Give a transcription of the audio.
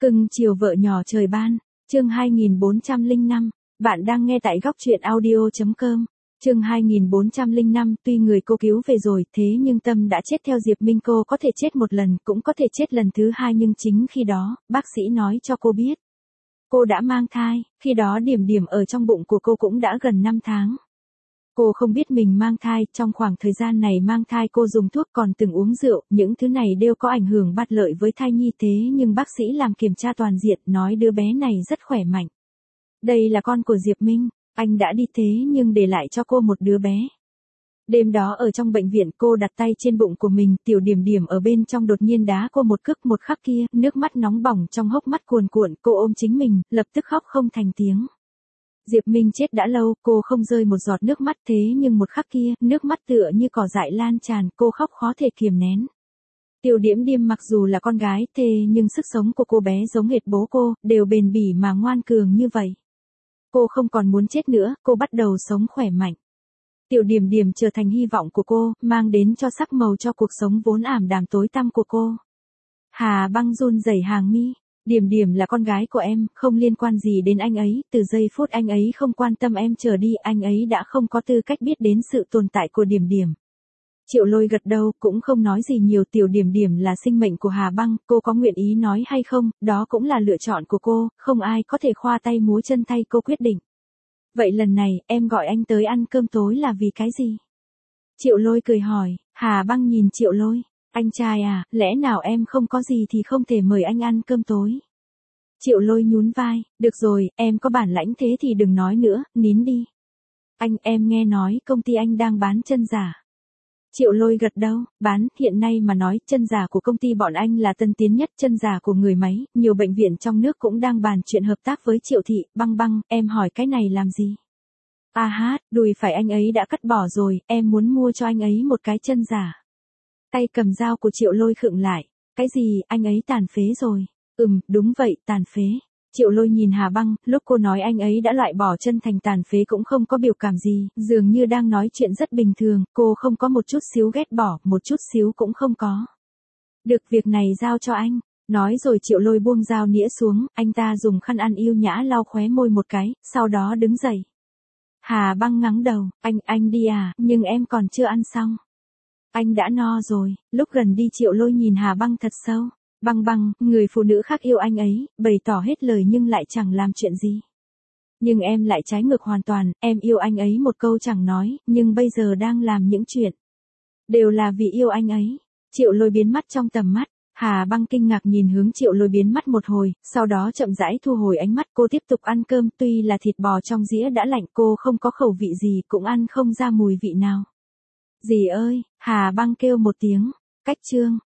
Cưng chiều vợ nhỏ trời ban, chương 2405, bạn đang nghe tại góc truyện audio.com. Chương 2405, tuy người cô cứu về rồi, thế nhưng tâm đã chết theo Diệp Minh. Cô có thể chết một lần, cũng có thể chết lần thứ hai, nhưng chính khi đó, bác sĩ nói cho cô biết. Cô đã mang thai, khi đó Điểm Điểm ở trong bụng của cô cũng đã gần 5 tháng. Cô không biết mình mang thai, trong khoảng thời gian này mang thai cô dùng thuốc, còn từng uống rượu, những thứ này đều có ảnh hưởng bất lợi với thai nhi, thế nhưng bác sĩ làm kiểm tra toàn diện, nói đứa bé này rất khỏe mạnh. Đây là con của Diệp Minh, anh đã đi thế nhưng để lại cho cô một đứa bé. Đêm đó ở trong bệnh viện, cô đặt tay trên bụng của mình, tiểu Điểm Điểm ở bên trong đột nhiên đá cô một cước, một khắc kia, nước mắt nóng bỏng trong hốc mắt cuồn cuộn, cô ôm chính mình, lập tức khóc không thành tiếng. Diệp Minh chết đã lâu, cô không rơi một giọt nước mắt, thế nhưng một khắc kia, nước mắt tựa như cỏ dại lan tràn, cô khóc khó thể kiềm nén. Tiểu Điểm Điểm mặc dù là con gái, thế nhưng sức sống của cô bé giống hệt bố cô, đều bền bỉ mà ngoan cường như vậy. Cô không còn muốn chết nữa, cô bắt đầu sống khỏe mạnh. Tiểu Điểm Điểm trở thành hy vọng của cô, mang đến cho sắc màu cho cuộc sống vốn ảm đạm tối tăm của cô. Hà Băng run rẩy hàng mi. Điểm Điểm là con gái của em, không liên quan gì đến anh ấy, từ giây phút anh ấy không quan tâm em trở đi, anh ấy đã không có tư cách biết đến sự tồn tại của Điểm Điểm. Triệu Lôi gật đầu, cũng không nói gì nhiều. Tiểu Điểm Điểm là sinh mệnh của Hà Băng, cô có nguyện ý nói hay không, đó cũng là lựa chọn của cô, không ai có thể khoa tay múa chân thay cô quyết định. Vậy lần này, em gọi anh tới ăn cơm tối là vì cái gì? Triệu Lôi cười hỏi. Hà Băng nhìn Triệu Lôi. Anh trai à, lẽ nào em không có gì thì không thể mời anh ăn cơm tối? Triệu Lôi nhún vai. Được rồi, em có bản lãnh thế thì đừng nói nữa, nín đi. Em nghe nói công ty anh đang bán chân giả. Triệu Lôi gật đầu. Bán, hiện nay mà nói, chân giả của công ty bọn anh là tân tiến nhất, chân giả của người máy, nhiều bệnh viện trong nước cũng đang bàn chuyện hợp tác với Triệu thị. Băng Băng, em hỏi cái này làm gì? À hát, đùi phải anh ấy đã cắt bỏ rồi, em muốn mua cho anh ấy một cái chân giả. Tay cầm dao của Triệu Lôi khựng lại. Cái gì, anh ấy tàn phế rồi? Đúng vậy, tàn phế. Triệu Lôi nhìn Hà Băng, lúc cô nói anh ấy đã loại bỏ chân thành tàn phế cũng không có biểu cảm gì, dường như đang nói chuyện rất bình thường, cô không có một chút xíu ghét bỏ, một chút xíu cũng không có. Được, việc này giao cho anh. Nói rồi Triệu Lôi buông dao nĩa xuống, anh ta dùng khăn ăn yêu nhã lau khóe môi một cái, sau đó đứng dậy. Hà Băng ngắng đầu, anh đi à, nhưng em còn chưa ăn xong. Anh đã no rồi. Lúc gần đi Triệu Lôi nhìn Hà Băng thật sâu. Băng, người phụ nữ khác yêu anh ấy, bày tỏ hết lời nhưng lại chẳng làm chuyện gì. Nhưng em lại trái ngược hoàn toàn, em yêu anh ấy một câu chẳng nói, nhưng bây giờ đang làm những chuyện. Đều là vì yêu anh ấy. Triệu Lôi biến mất trong tầm mắt. Hà Băng kinh ngạc nhìn hướng Triệu Lôi biến mất một hồi, sau đó chậm rãi thu hồi ánh mắt. Cô tiếp tục ăn cơm, tuy là thịt bò trong dĩa đã lạnh, cô không có khẩu vị gì, cũng ăn không ra mùi vị nào. Dì ơi, Hà Băng kêu một tiếng. Cách chương.